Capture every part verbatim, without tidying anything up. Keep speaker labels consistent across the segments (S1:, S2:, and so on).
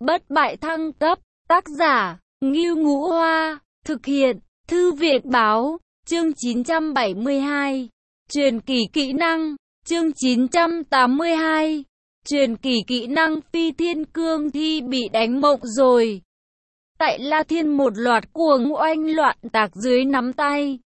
S1: Bất bại thăng cấp, tác giả, Ngưu Ngũ Hoa, thực hiện, Thư viện Báo, chương chín trăm bảy mươi hai, truyền kỳ kỹ năng, chương chín trăm tám mươi hai, truyền kỳ kỹ năng Phi Thiên Cương Thi bị đánh mộng rồi. Tại La Thiên một loạt cuồng oanh loạn tạc dưới nắm tay,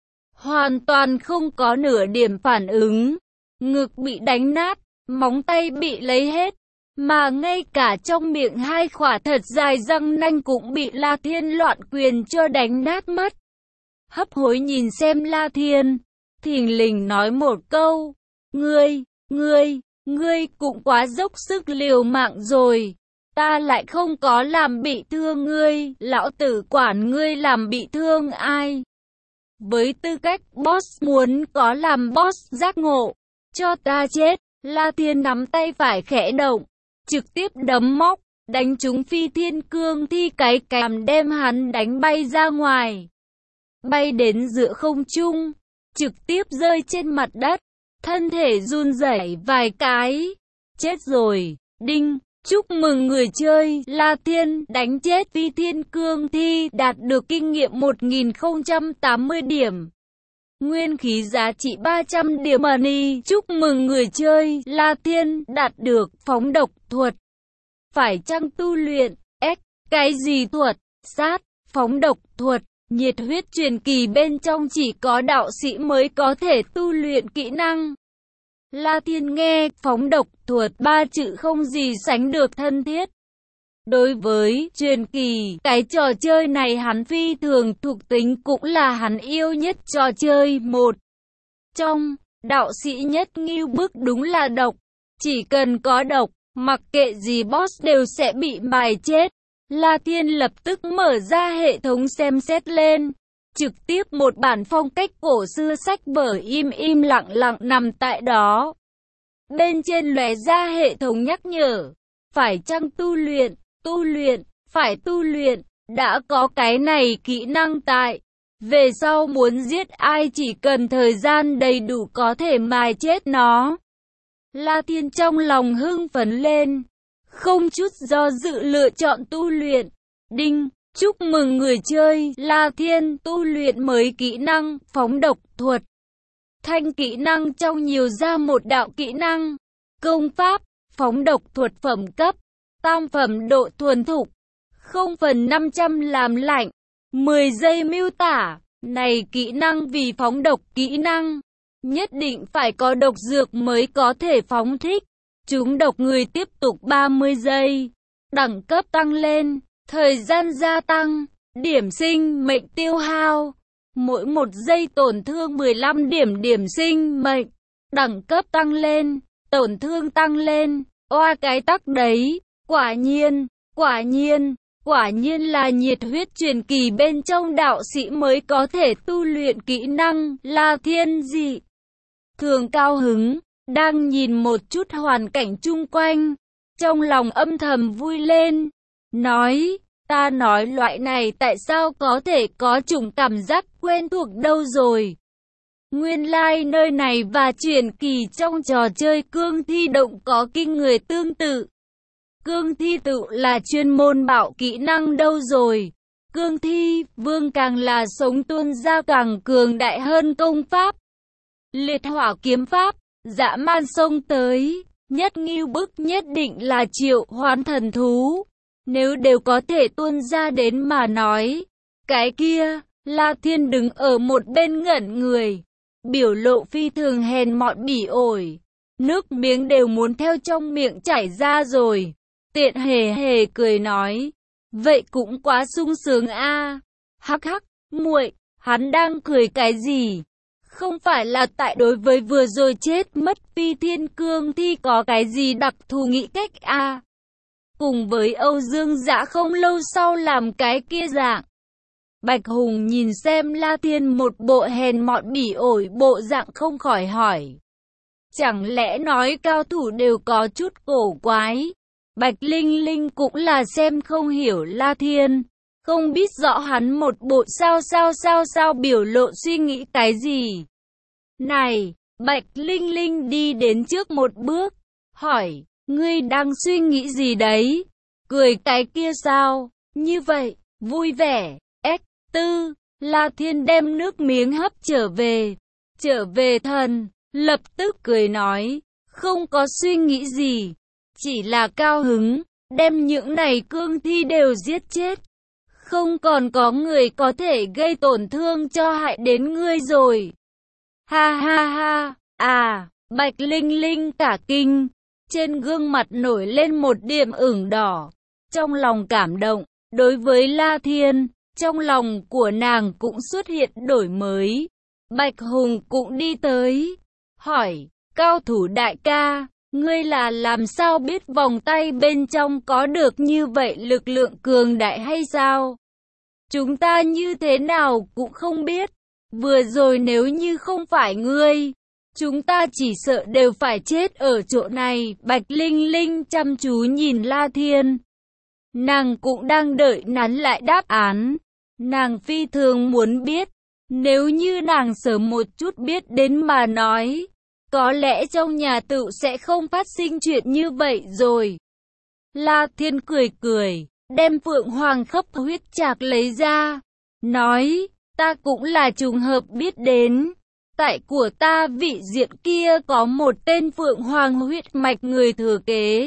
S1: hoàn toàn không có nửa điểm phản ứng, ngực bị đánh nát, móng tay bị lấy hết, mà ngay cả trong miệng hai khỏa thật dài răng nanh cũng bị La Thiên loạn quyền cho đánh nát mất. Hấp hối nhìn xem La Thiên, thình lình nói một câu, ngươi, ngươi, ngươi cũng quá dốc sức liều mạng rồi, ta lại không có làm bị thương ngươi, lão tử quản ngươi làm bị thương ai. Với tư cách boss muốn có làm boss giác ngộ, cho ta chết. La Thiên nắm tay phải khẽ động, trực tiếp đấm móc, đánh trúng Phi Thiên Cương Thi cái cằm đem hắn đánh bay ra ngoài. Bay đến giữa không trung, trực tiếp rơi trên mặt đất, thân thể run rẩy vài cái. Chết rồi, đinh, chúc mừng người chơi, La Thiên đánh chết Phi Thiên Cương Thi đạt được kinh nghiệm một nghìn không trăm tám mươi điểm. Nguyên khí giá trị ba trăm điểm money. Chúc mừng người chơi, La Thiên đạt được phóng độc thuật. Phải chăng tu luyện? S. Cái gì thuật? Sát, phóng độc thuật, nhiệt huyết truyền kỳ bên trong chỉ có đạo sĩ mới có thể tu luyện kỹ năng. La Thiên nghe phóng độc thuật ba chữ không gì sánh được thân thiết. Đối với truyền kỳ, cái trò chơi này hắn phi thường thuộc tính cũng là hắn yêu nhất trò chơi một. Trong, đạo sĩ nhất ngưu bức đúng là độc. Chỉ cần có độc, mặc kệ gì boss đều sẽ bị mài chết. La Thiên lập tức mở ra hệ thống xem xét lên. Trực tiếp một bản phong cách cổ xưa sách vở im im lặng lặng nằm tại đó. Bên trên lóe ra hệ thống nhắc nhở. Phải chăng tu luyện? Tu luyện, phải tu luyện, đã có cái này kỹ năng tại. Về sau muốn giết ai chỉ cần thời gian đầy đủ có thể mài chết nó. La Thiên trong lòng hưng phấn lên, không chút do dự lựa chọn tu luyện. Đinh, chúc mừng người chơi, La Thiên tu luyện mới kỹ năng, phóng độc thuật. Thanh kỹ năng trong nhiều ra một đạo kỹ năng, công pháp, phóng độc thuật phẩm cấp. Tam phẩm độ thuần thục, không phần năm trăm làm lạnh, mười giây miêu tả, này kỹ năng vì phóng độc kỹ năng, nhất định phải có độc dược mới có thể phóng thích, trúng độc người tiếp tục ba mươi giây, đẳng cấp tăng lên, thời gian gia tăng, điểm sinh mệnh tiêu hao, mỗi một giây tổn thương mười lăm điểm điểm sinh mệnh, đẳng cấp tăng lên, tổn thương tăng lên, oa cái tắc đấy. Quả nhiên, quả nhiên, quả nhiên là nhiệt huyết truyền kỳ bên trong đạo sĩ mới có thể tu luyện kỹ năng, La Thiên dị thường cao hứng, đang nhìn một chút hoàn cảnh chung quanh, trong lòng âm thầm vui lên, nói, ta nói loại này tại sao có thể có chủng cảm giác quen thuộc đâu rồi. Nguyên lai like nơi này và truyền kỳ trong trò chơi cương thi động có kinh người tương tự. Cương thi tự là chuyên môn bạo kỹ năng đâu rồi. Cương thi, vương càng là sống tuôn ra càng cường đại hơn công pháp. Liệt hỏa kiếm pháp, dã man xông tới, nhất ngưu bức nhất định là triệu hoán thần thú. Nếu đều có thể tuôn ra đến mà nói, cái kia, La Thiên đứng ở một bên ngẩn người, biểu lộ phi thường hèn mọn bỉ ổi, nước miếng đều muốn theo trong miệng chảy ra rồi. Tiện hề hề cười nói, vậy cũng quá sung sướng a. À. Hắc hắc, muội, hắn đang cười cái gì? Không phải là tại đối với vừa rồi chết mất Phi Thiên Cương Thi có cái gì đặc thù nghĩ cách a? À. Cùng với Âu Dương Dã không lâu sau làm cái kia dạng. Bạch Hùng nhìn xem La Thiên một bộ hèn mọn bỉ ổi bộ dạng không khỏi hỏi. Chẳng lẽ nói cao thủ đều có chút cổ quái? Bạch Linh Linh cũng là xem không hiểu La Thiên, không biết rõ hắn một bộ sao sao sao sao biểu lộ suy nghĩ cái gì. Này, Bạch Linh Linh đi đến trước một bước, hỏi, ngươi đang suy nghĩ gì đấy? cười cái kia sao? Như vậy, vui vẻ. S. Tư, La Thiên đem nước miếng hấp trở về. Trở về thần, lập tức cười nói, không có suy nghĩ gì. Chỉ là cao hứng, đem những này cương thi đều giết chết. Không còn có người có thể gây tổn thương cho hại đến ngươi rồi. Ha ha ha, à, Bạch Linh Linh cả kinh. Trên gương mặt nổi lên một điểm ửng đỏ. Trong lòng cảm động, đối với La Thiên, trong lòng của nàng cũng xuất hiện đổi mới. Bạch Hùng cũng đi tới, hỏi, cao thủ đại ca, ngươi là làm sao biết vòng tay bên trong có được như vậy lực lượng cường đại hay sao? Chúng ta như thế nào cũng không biết. Vừa rồi nếu như không phải ngươi, chúng ta chỉ sợ đều phải chết ở chỗ này. Bạch Linh Linh chăm chú nhìn La Thiên. Nàng cũng đang đợi nắn lại đáp án. Nàng phi thường muốn biết. Nếu như nàng sớm một chút biết đến mà nói, có lẽ trong nhà tự sẽ không phát sinh chuyện như vậy rồi. La Thiên cười cười, đem Phượng Hoàng khắp huyết trạc lấy ra. Nói, ta cũng là trùng hợp biết đến. Tại của ta vị diện kia có một tên Phượng Hoàng huyết mạch người thừa kế.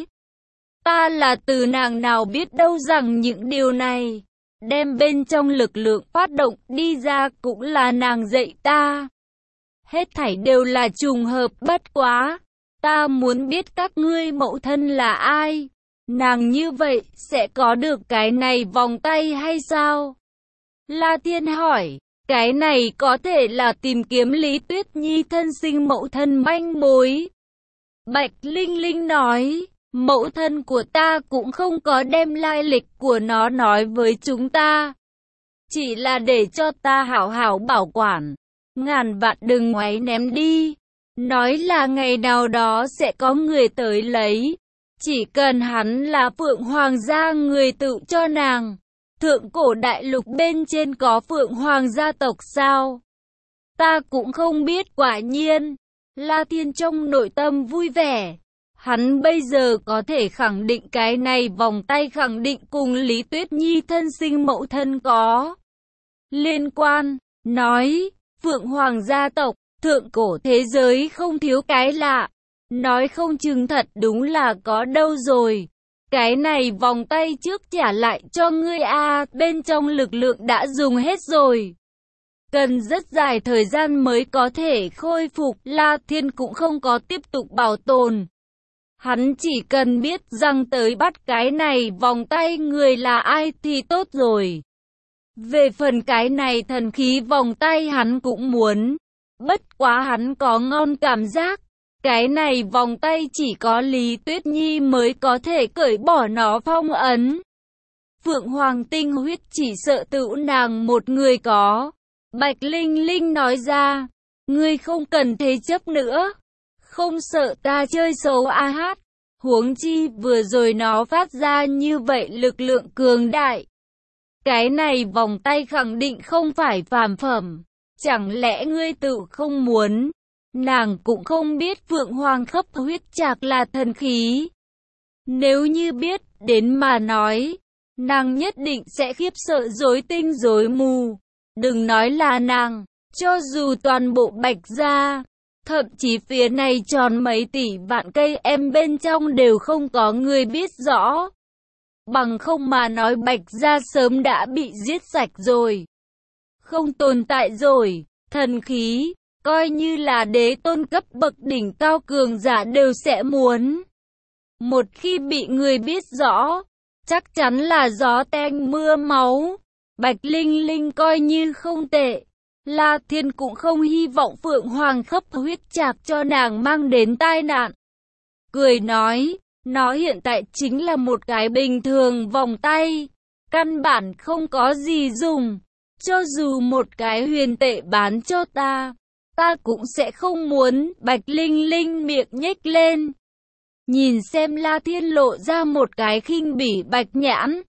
S1: Ta là từ nàng nào biết đâu rằng những điều này. Đem bên trong lực lượng phát động đi ra cũng là nàng dạy ta. Hết thảy đều là trùng hợp, bất quá. Ta muốn biết các ngươi mẫu thân là ai. Nàng như vậy sẽ có được cái này vòng tay hay sao? La Thiên hỏi. Cái này có thể là tìm kiếm Lý Tuyết Nhi thân sinh mẫu thân manh mối. Bạch Linh Linh nói, mẫu thân của ta cũng không có đem lai lịch của nó nói với chúng ta. Chỉ là để cho ta hảo hảo bảo quản. Ngàn vạn đừng ngoáy ném đi. Nói là ngày nào đó sẽ có người tới lấy. Chỉ cần hắn là Phượng Hoàng gia người tự cho nàng. Thượng cổ đại lục bên trên có Phượng Hoàng gia tộc sao? Ta cũng không biết, quả nhiên. La Thiên trong nội tâm vui vẻ. Hắn bây giờ có thể khẳng định cái này vòng tay khẳng định cùng Lý Tuyết Nhi thân sinh mẫu thân có liên quan. Nói, Phượng Hoàng gia tộc, thượng cổ thế giới không thiếu cái lạ. Nói không chừng thật đúng là có đâu rồi. Cái này vòng tay trước trả lại cho ngươi a, à, bên trong lực lượng đã dùng hết rồi. Cần rất dài thời gian mới có thể khôi phục. La Thiên cũng không có tiếp tục bảo tồn. Hắn chỉ cần biết rằng tới bắt cái này vòng tay người là ai thì tốt rồi. Về phần cái này thần khí vòng tay hắn cũng muốn. Bất quá hắn có ngon cảm giác. Cái này vòng tay chỉ có Lý Tuyết Nhi mới có thể cởi bỏ nó phong ấn. Phượng Hoàng tinh huyết chỉ sợ tự nàng một người có. Bạch Linh Linh nói ra, ngươi không cần thế chấp nữa. Không sợ ta chơi xấu a hát. Huống chi vừa rồi nó phát ra như vậy lực lượng cường đại. Cái này vòng tay khẳng định không phải phàm phẩm. Chẳng lẽ ngươi tự không muốn? Nàng cũng không biết Phượng Hoàng khắp huyết trạc là thần khí. Nếu như biết đến mà nói, nàng nhất định sẽ khiếp sợ rối tinh rối mù. Đừng nói là nàng, cho dù toàn bộ Bạch gia, thậm chí phía này tròn mấy tỷ vạn cây em bên trong đều không có người biết rõ. Bằng không mà nói Bạch gia sớm đã bị giết sạch rồi. Không tồn tại rồi, thần khí. Coi như là đế tôn cấp bậc đỉnh cao cường giả đều sẽ muốn. Một khi bị người biết rõ, chắc chắn là gió tanh mưa máu. Bạch Linh Linh coi như không tệ. La Thiên cũng không hy vọng Phượng Hoàng khắp huyết trạc cho nàng mang đến tai nạn. Cười nói, nó hiện tại chính là một cái bình thường vòng tay. Căn bản không có gì dùng. Cho dù một cái huyền tệ bán cho ta, ta cũng sẽ không muốn. Bạch Linh Linh miệng nhếch lên. Nhìn xem La Thiên lộ ra một cái khinh bỉ bạch nhãn.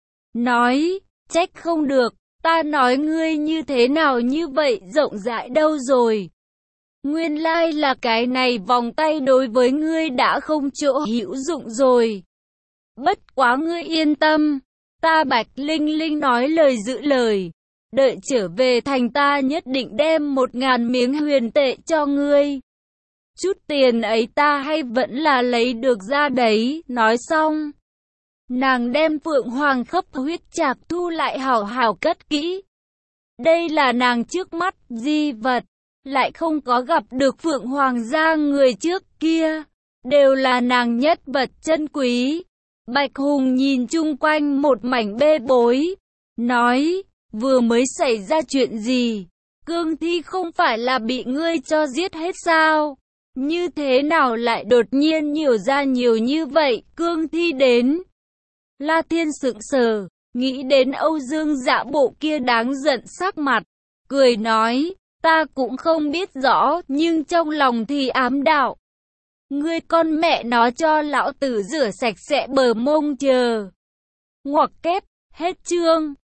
S1: Nói, trách không được, ta nói ngươi như thế nào như vậy rộng rãi đâu rồi. Nguyên lai là cái này vòng tay đối với ngươi đã không chỗ hữu dụng rồi. Bất quá ngươi yên tâm, ta Bạch Linh Linh nói lời giữ lời. Đợi trở về thành ta nhất định đem một ngàn miếng huyền tệ cho ngươi. Chút tiền ấy ta hay vẫn là lấy được ra đấy. Nói xong, nàng đem Phượng Hoàng khắp huyết trạc thu lại hảo hảo cất kỹ. Đây là nàng trước mắt di vật, lại không có gặp được Phượng Hoàng gia người trước kia, đều là nàng nhất vật chân quý. Bạch Hùng nhìn chung quanh một mảnh bê bối, nói, vừa mới xảy ra chuyện gì? Cương thi không phải là bị ngươi cho giết hết sao? Như thế nào lại đột nhiên nhiều ra nhiều như vậy? Cương thi đến. La Thiên sững sờ, nghĩ đến Âu Dương Dạ bộ kia đáng giận sắc mặt, cười nói, ta cũng không biết rõ, nhưng trong lòng thì ám đạo. Ngươi con mẹ nó cho lão tử rửa sạch sẽ bờ mông chờ. Ngoặc kép, hết chương.